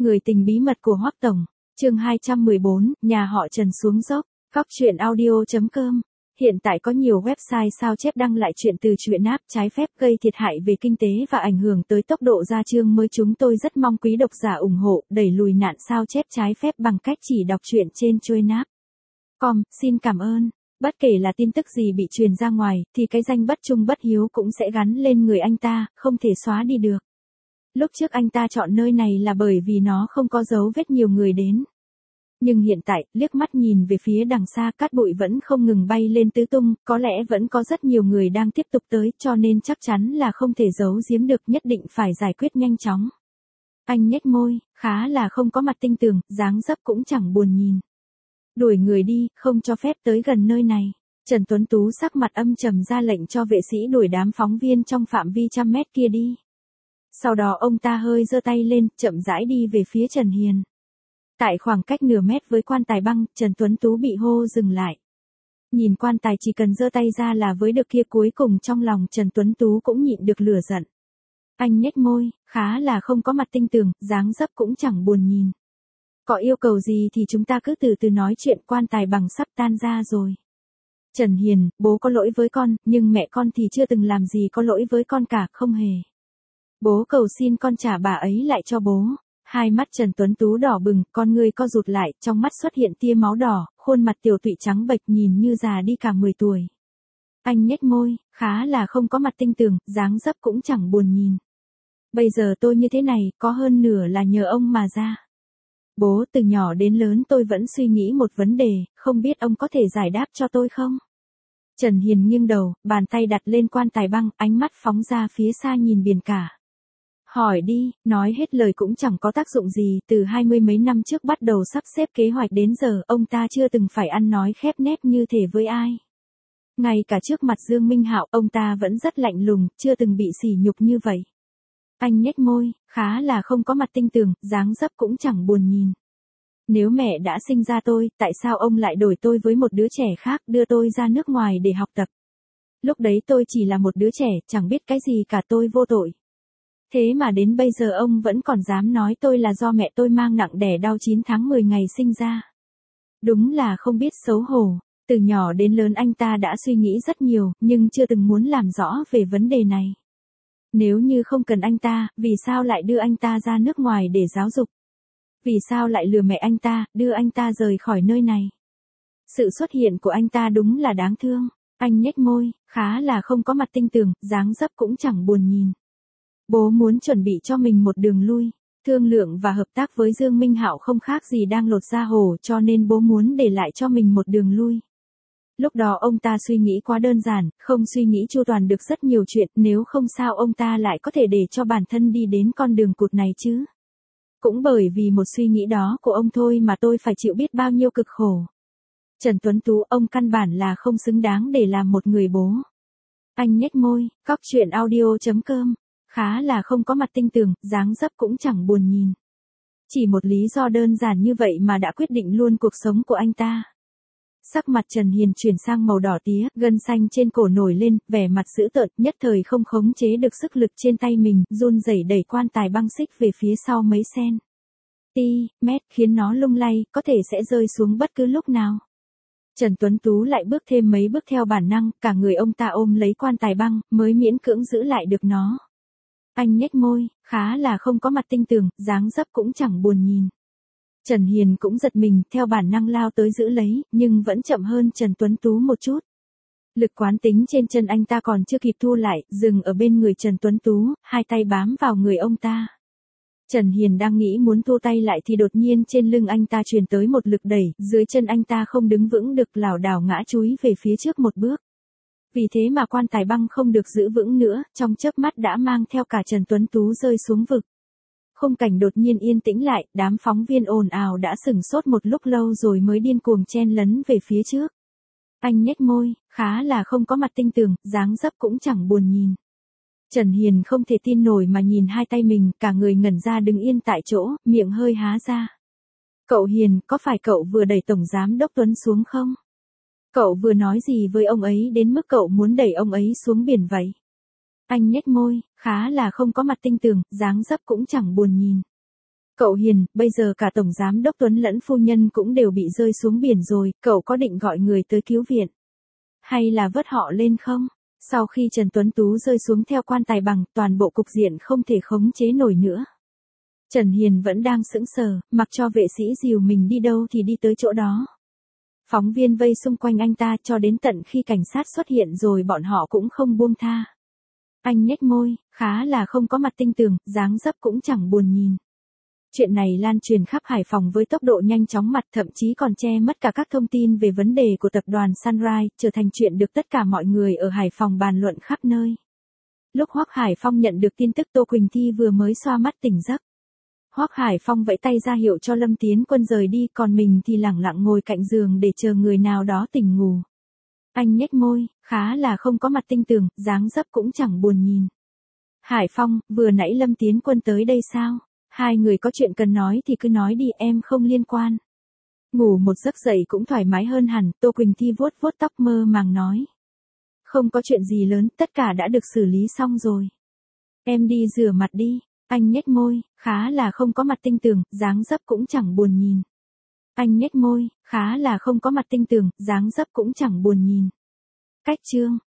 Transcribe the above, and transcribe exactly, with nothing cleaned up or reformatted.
Người tình bí mật của Hoắc Tổng, chương hai trăm mười bốn, nhà họ Trần xuống dốc, Cóc truyện audio chấm com. Hiện tại có nhiều website sao chép đăng lại chuyện từ truyện app trái phép gây thiệt hại về kinh tế và ảnh hưởng tới tốc độ ra chương mới. Chúng tôi rất mong quý độc giả ủng hộ, đẩy lùi nạn sao chép trái phép bằng cách chỉ đọc truyện trên truyện app. Com, xin cảm ơn. Bất kể là tin tức gì bị truyền ra ngoài, thì cái danh bất trung bất hiếu cũng sẽ gắn lên người anh ta, không thể xóa đi được. Lúc trước anh ta chọn nơi này là bởi vì nó không có dấu vết nhiều người đến. Nhưng hiện tại, liếc mắt nhìn về phía đằng xa, cát bụi vẫn không ngừng bay lên tứ tung, có lẽ vẫn có rất nhiều người đang tiếp tục tới, cho nên chắc chắn là không thể giấu giếm được, nhất định phải giải quyết nhanh chóng. Anh nhếch môi, khá là không có mặt tinh tường, dáng dấp cũng chẳng buồn nhìn. Đuổi người đi, không cho phép tới gần nơi này. Trần Tuấn Tú sắc mặt âm trầm ra lệnh cho vệ sĩ đuổi đám phóng viên trong phạm vi trăm mét kia đi. Sau đó ông ta hơi giơ tay lên, chậm rãi đi về phía Trần Hiền. Tại khoảng cách nửa mét với quan tài băng, Trần Tuấn Tú bị hô dừng lại. Nhìn quan tài chỉ cần giơ tay ra là với được kia, cuối cùng trong lòng Trần Tuấn Tú cũng nhịn được lửa giận. Anh nhếch môi, khá là không có mặt tinh tường, dáng dấp cũng chẳng buồn nhìn. Có yêu cầu gì thì chúng ta cứ từ từ nói chuyện, quan tài bằng sắp tan ra rồi. Trần Hiền, bố có lỗi với con, nhưng mẹ con thì chưa từng làm gì có lỗi với con cả, không hề. Bố cầu xin con trả bà ấy lại cho bố. Hai mắt Trần Tuấn Tú đỏ bừng, con ngươi co rụt lại, trong mắt xuất hiện tia máu đỏ, khuôn mặt tiểu tụy trắng bệch nhìn như già đi cả mười tuổi. Anh nhếch môi, khá là không có mặt tinh tường, dáng dấp cũng chẳng buồn nhìn. Bây giờ tôi như thế này, có hơn nửa là nhờ ông mà ra. Bố, từ nhỏ đến lớn tôi vẫn suy nghĩ một vấn đề, không biết ông có thể giải đáp cho tôi không? Trần Hiền nghiêng đầu, bàn tay đặt lên quan tài băng, ánh mắt phóng ra phía xa nhìn biển cả. Hỏi đi, nói hết lời cũng chẳng có tác dụng gì, từ hai mươi mấy năm trước bắt đầu sắp xếp kế hoạch đến giờ, ông ta chưa từng phải ăn nói khép nép như thể với ai. Ngay cả trước mặt Dương Minh Hạo, ông ta vẫn rất lạnh lùng, chưa từng bị sỉ nhục như vậy. Anh nhếch môi, khá là không có mặt tinh tường, dáng dấp cũng chẳng buồn nhìn. Nếu mẹ đã sinh ra tôi, tại sao ông lại đổi tôi với một đứa trẻ khác, đưa tôi ra nước ngoài để học tập? Lúc đấy tôi chỉ là một đứa trẻ, chẳng biết cái gì cả, tôi vô tội. Thế mà đến bây giờ ông vẫn còn dám nói tôi là do mẹ tôi mang nặng đẻ đau chín tháng mười ngày sinh ra. Đúng là không biết xấu hổ. Từ nhỏ đến lớn anh ta đã suy nghĩ rất nhiều, nhưng chưa từng muốn làm rõ về vấn đề này. Nếu như không cần anh ta, vì sao lại đưa anh ta ra nước ngoài để giáo dục? Vì sao lại lừa mẹ anh ta, đưa anh ta rời khỏi nơi này? Sự xuất hiện của anh ta đúng là đáng thương. Anh nhếch môi, khá là không có mặt tinh tường, dáng dấp cũng chẳng buồn nhìn. Bố muốn chuẩn bị cho mình một đường lui, thương lượng và hợp tác với Dương Minh Hạo không khác gì đang lột da hổ, cho nên bố muốn để lại cho mình một đường lui. Lúc đó ông ta suy nghĩ quá đơn giản, không suy nghĩ chu toàn được rất nhiều chuyện, nếu không sao ông ta lại có thể để cho bản thân đi đến con đường cụt này chứ. Cũng bởi vì một suy nghĩ đó của ông thôi mà tôi phải chịu biết bao nhiêu cực khổ. Trần Tuấn Tú, ông căn bản là không xứng đáng để làm một người bố. Anh nhếch môi, Cóc truyện audio chấm com. Khá là không có mặt tinh tường, dáng dấp cũng chẳng buồn nhìn. Chỉ một lý do đơn giản như vậy mà đã quyết định luôn cuộc sống của anh ta. Sắc mặt Trần Hiền chuyển sang màu đỏ tía, gân xanh trên cổ nổi lên, vẻ mặt dữ tợn, nhất thời không khống chế được sức lực trên tay mình, run rẩy đẩy quan tài băng xích về phía sau mấy sen. Ti, mét, khiến nó lung lay, có thể sẽ rơi xuống bất cứ lúc nào. Trần Tuấn Tú lại bước thêm mấy bước theo bản năng, cả người ông ta ôm lấy quan tài băng, mới miễn cưỡng giữ lại được nó. Anh nhếch môi, khá là không có mặt tinh tường, dáng dấp cũng chẳng buồn nhìn. Trần Hiền cũng giật mình, theo bản năng lao tới giữ lấy, nhưng vẫn chậm hơn Trần Tuấn Tú một chút. Lực quán tính trên chân anh ta còn chưa kịp thu lại, dừng ở bên người Trần Tuấn Tú, hai tay bám vào người ông ta. Trần Hiền đang nghĩ muốn thu tay lại thì đột nhiên trên lưng anh ta truyền tới một lực đẩy, dưới chân anh ta không đứng vững được, lảo đảo ngã chúi về phía trước một bước. Vì thế mà quan tài băng không được giữ vững nữa, trong chớp mắt đã mang theo cả Trần Tuấn Tú rơi xuống vực. Khung cảnh đột nhiên yên tĩnh lại, đám phóng viên ồn ào đã sửng sốt một lúc lâu rồi mới điên cuồng chen lấn về phía trước. Anh nhếch môi, khá là không có mặt tinh tường, dáng dấp cũng chẳng buồn nhìn. Trần Hiền không thể tin nổi mà nhìn hai tay mình, cả người ngẩn ra đứng yên tại chỗ, miệng hơi há ra. Cậu Hiền, có phải cậu vừa đẩy Tổng Giám Đốc Tuấn xuống không? Cậu vừa nói gì với ông ấy đến mức cậu muốn đẩy ông ấy xuống biển vậy? Anh nhếch môi, khá là không có mặt tinh tường, dáng dấp cũng chẳng buồn nhìn. Cậu Hiền, bây giờ cả Tổng Giám Đốc Tuấn lẫn phu nhân cũng đều bị rơi xuống biển rồi, cậu có định gọi người tới cứu viện? Hay là vớt họ lên không? Sau khi Trần Tuấn Tú rơi xuống theo quan tài bằng, toàn bộ cục diện không thể khống chế nổi nữa. Trần Hiền vẫn đang sững sờ, mặc cho vệ sĩ dìu mình đi đâu thì đi tới chỗ đó. Phóng viên vây xung quanh anh ta cho đến tận khi cảnh sát xuất hiện rồi bọn họ cũng không buông tha. Anh nhếch môi, khá là không có mặt tinh tường, dáng dấp cũng chẳng buồn nhìn. Chuyện này lan truyền khắp Hải Phòng với tốc độ nhanh chóng mặt, thậm chí còn che mất cả các thông tin về vấn đề của tập đoàn Sunrise, trở thành chuyện được tất cả mọi người ở Hải Phòng bàn luận khắp nơi. Lúc Hoắc Hải Phong nhận được tin tức Tô Quỳnh Thi vừa mới xoa mắt tỉnh giấc. Hoắc Hải Phong vẫy tay ra hiệu cho Lâm Tiến Quân rời đi, còn mình thì lẳng lặng ngồi cạnh giường để chờ người nào đó tỉnh ngủ. Anh nhếch môi, khá là không có mặt tinh tường, dáng dấp cũng chẳng buồn nhìn. Hải Phong, vừa nãy Lâm Tiến Quân tới đây sao? Hai người có chuyện cần nói thì cứ nói đi, em không liên quan. Ngủ một giấc dậy cũng thoải mái hơn hẳn, Tô Quỳnh Thi vuốt vuốt tóc mơ màng nói. Không có chuyện gì lớn, tất cả đã được xử lý xong rồi. Em đi rửa mặt đi. Anh nhếch môi, khá là không có mặt tinh tường, dáng dấp cũng chẳng buồn nhìn. Anh nhếch môi, khá là không có mặt tinh tường, dáng dấp cũng chẳng buồn nhìn. Cách chương